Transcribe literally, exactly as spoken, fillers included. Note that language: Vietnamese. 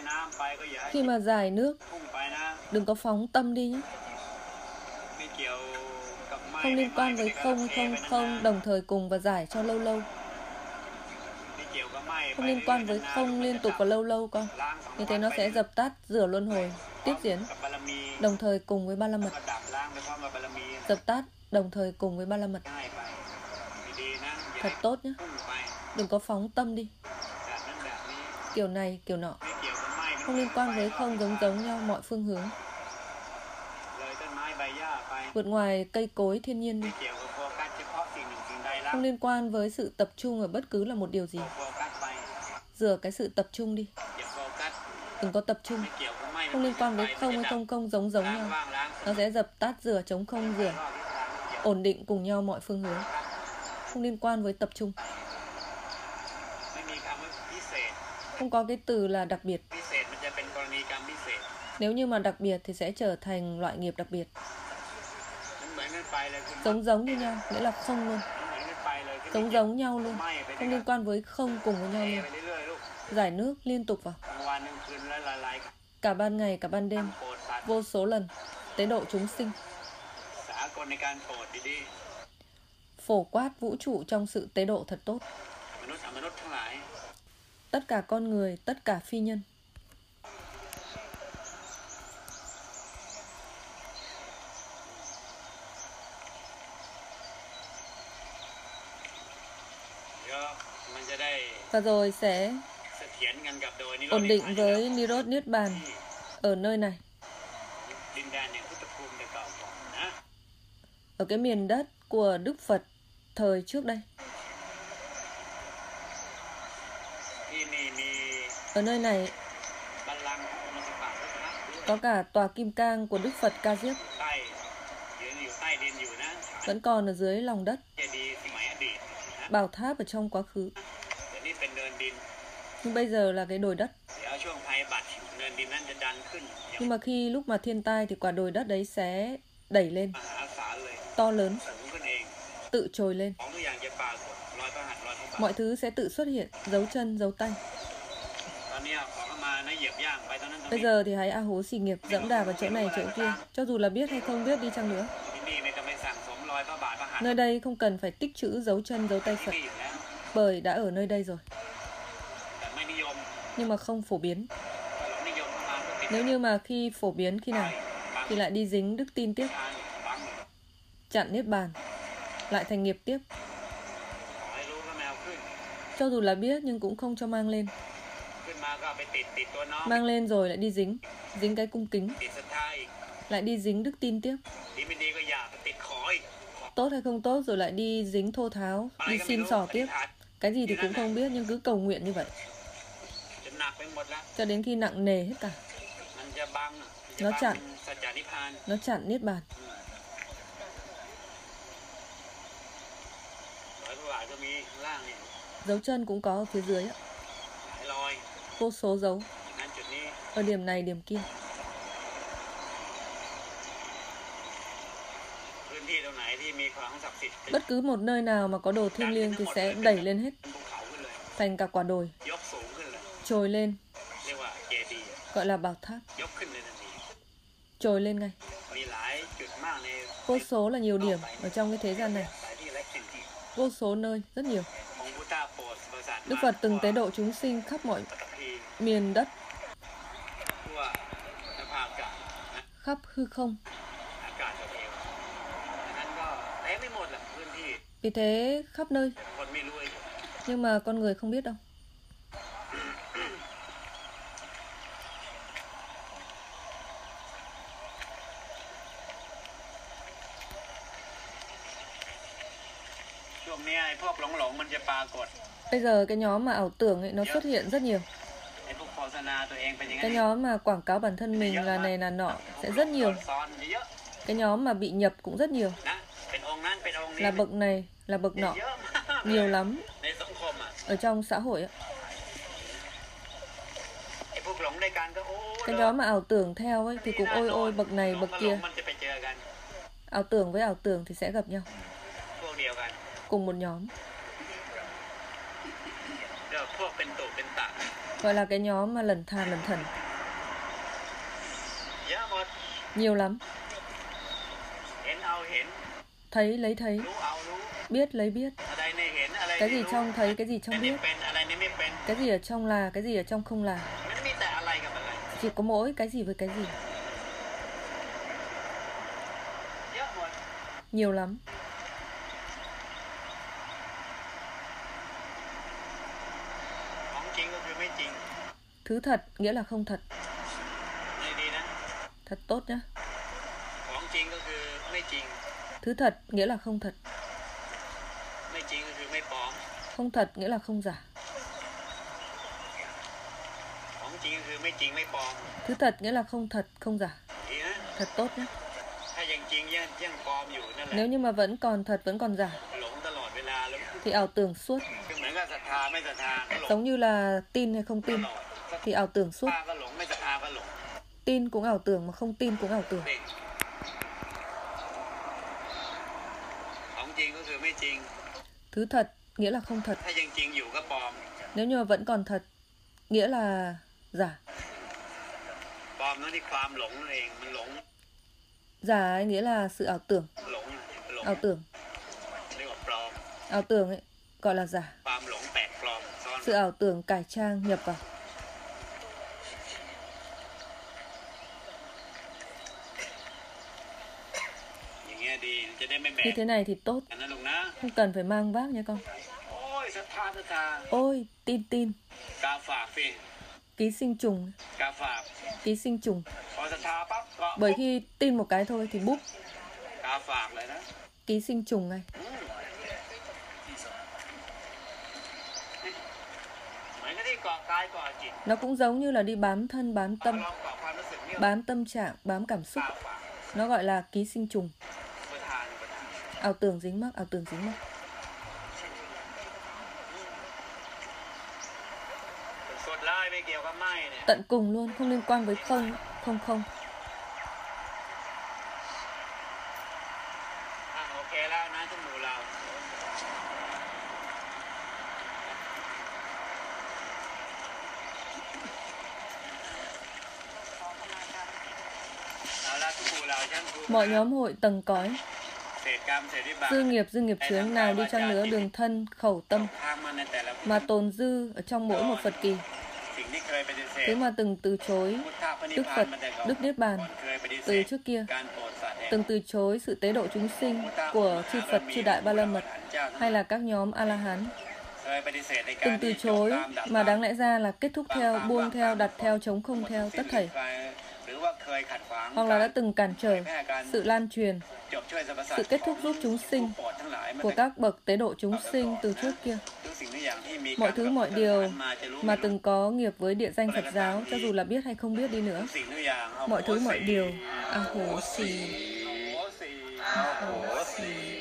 Khi mà giải nước, đừng có phóng tâm đi nhé. Không liên quan với không hay không không, đồng thời cùng và giải cho lâu lâu. Không liên quan với không liên tục và lâu lâu con. Như thế nó sẽ dập tắt, rửa luân hồi, tiếp diễn. Đồng thời cùng với ba la mật. Dập tắt, đồng thời cùng với ba la mật. Thật tốt nhé. Đừng có phóng tâm đi. Kiểu này, kiểu nọ. Không liên quan với không, giống giống nhau mọi phương hướng. Vượt ngoài cây cối thiên nhiên đi. Không liên quan với sự tập trung ở bất cứ là một điều gì. Rửa cái sự tập trung đi. Đừng có tập trung. Không liên quan với không hay không không, giống giống nhau. Nó sẽ dập tắt, rửa, chống không, rửa. Ổn định cùng nhau mọi phương hướng. Không liên quan với tập trung. Không có cái từ là đặc biệt. Nếu như mà đặc biệt thì sẽ trở thành loại nghiệp đặc biệt. Giống giống như nhau, nghĩa là không luôn. Giống giống nhau luôn. Không liên quan với không cùng với nhau luôn. Giải nước liên tục vào. Cả ban ngày, cả ban đêm. Vô số lần. Tế độ chúng sinh. Phổ quát vũ trụ trong sự tế độ thật tốt. Tất cả con người, tất cả phi nhân. Và rồi sẽ ổn định với Nirod Niết Bàn ở nơi này. Ở cái miền đất của Đức Phật thời trước đây. Ở nơi này có cả tòa kim cang của Đức Phật Ca Diếp. Vẫn còn ở dưới lòng đất. Bảo tháp ở trong quá khứ. Nhưng bây giờ là cái đồi đất. Nhưng mà khi lúc mà thiên tai thì quả đồi đất đấy sẽ đẩy lên, to lớn, tự trồi lên. Mọi thứ sẽ tự xuất hiện, dấu chân, dấu tay. Bây giờ thì hãy a hố xì nghiệp, dẫm đạp vào chỗ này chỗ kia, cho dù là biết hay không biết đi chăng nữa. Nơi đây không cần phải tích trữ dấu chân, dấu tay Phật, bởi đã ở nơi đây rồi. Nhưng mà không phổ biến. Nếu như mà khi phổ biến khi nào thì lại đi dính đức tin tiếp, chặn niết bàn, lại thành nghiệp tiếp. Cho dù là biết nhưng cũng không cho mang lên. Mang lên rồi lại đi dính, dính cái cung kính, lại đi dính đức tin tiếp. Tốt hay không tốt rồi lại đi dính thô tháo, đi xin xỏ tiếp. Cái gì thì cũng không biết nhưng cứ cầu nguyện như vậy, cho đến khi nặng nề hết cả. Nó chặn, nó chặn niết bàn. Dấu chân cũng có ở phía dưới á. Vô số dấu ở điểm này, điểm kia. Bất cứ một nơi nào mà có đồ thiêng liêng thì sẽ đẩy lên hết, thành cả quả đồi, trồi lên, gọi là bảo tháp, trồi lên ngay. Vô số là nhiều điểm ở trong cái thế gian này. Vô số nơi, rất nhiều. Đức Phật từng tế độ chúng sinh khắp mọi miền đất, khắp hư không. Vì thế khắp nơi. Nhưng mà con người không biết đâu. Bây giờ cái nhóm mà ảo tưởng ấy nó xuất hiện rất nhiều. Cái nhóm mà quảng cáo bản thân mình là này là nọ sẽ rất nhiều. Cái nhóm mà bị nhập cũng rất nhiều. Là bậc này, là bậc nọ. Nhiều lắm. Ở trong xã hội ấy. Cái nhóm mà ảo tưởng theo ấy thì cũng ôi ôi bậc này bậc kia. Ảo tưởng với ảo tưởng thì sẽ gặp nhau. Cùng một nhóm. Gọi là cái nhóm mà lẩn thàn lẩn thẩn. Nhiều lắm. Thấy lấy thấy. Biết lấy biết. Cái gì trong thấy, cái gì trong biết. Cái gì ở trong là, cái gì ở trong không là. Chỉ có mỗi cái gì với cái gì. Nhiều lắm. Thứ thật nghĩa là không thật. Thật tốt nhá. Thứ thật nghĩa là không thật. Không thật nghĩa là không giả. Thứ thật nghĩa là không thật, không giả. Thật tốt nhé. Nếu như mà vẫn còn thật, vẫn còn giả thì ảo tưởng suốt. Giống như là tin hay không tin thì ảo tưởng suốt. Tin cũng ảo tưởng, mà không tin cũng ảo tưởng. Thứ thật nghĩa là không thật. Nếu như mà vẫn còn thật nghĩa là giả. Giả ấy nghĩa là sự ảo tưởng. Ảo tưởng. Ảo tưởng ấy gọi là giả. Sự ảo tưởng cải trang nhập vào. Như thế này thì tốt. Không cần phải mang vác nha con. Ôi, tin tin. Ký sinh trùng. Ký sinh trùng. Bởi khi tin một cái thôi thì búp. Ký sinh trùng ngay. Nó cũng giống như là đi bám thân, bám tâm. Bám tâm trạng, bám cảm xúc. Nó gọi là ký sinh trùng. Ảo tưởng dính mắc, ảo tưởng dính mắc. Tận cùng luôn, không liên quan với không, không không. Mọi nhóm hội tầng cõi, dư nghiệp dư nghiệp chướng nào đi chăng nữa, đường thân khẩu tâm mà tồn dư ở trong mỗi một Phật kỳ, thứ mà từng từ chối Đức Phật, Đức Niết Bàn từ trước kia, từng từ chối sự tế độ chúng sinh của chư Phật, chư Đại Ba La Mật hay là các nhóm A La Hán, từng từ chối mà đáng lẽ ra là kết thúc theo, buông theo, đặt theo, chống không theo tất thảy, hoặc là đã từng cản trở sự lan truyền, sự kết thúc giúp chúng sinh của các bậc tế độ chúng sinh từ trước kia. Mọi thứ mọi điều mà từng có nghiệp với địa danh Phật giáo, cho dù là biết hay không biết đi nữa, mọi thứ mọi điều a hổ xì, a hổ xì.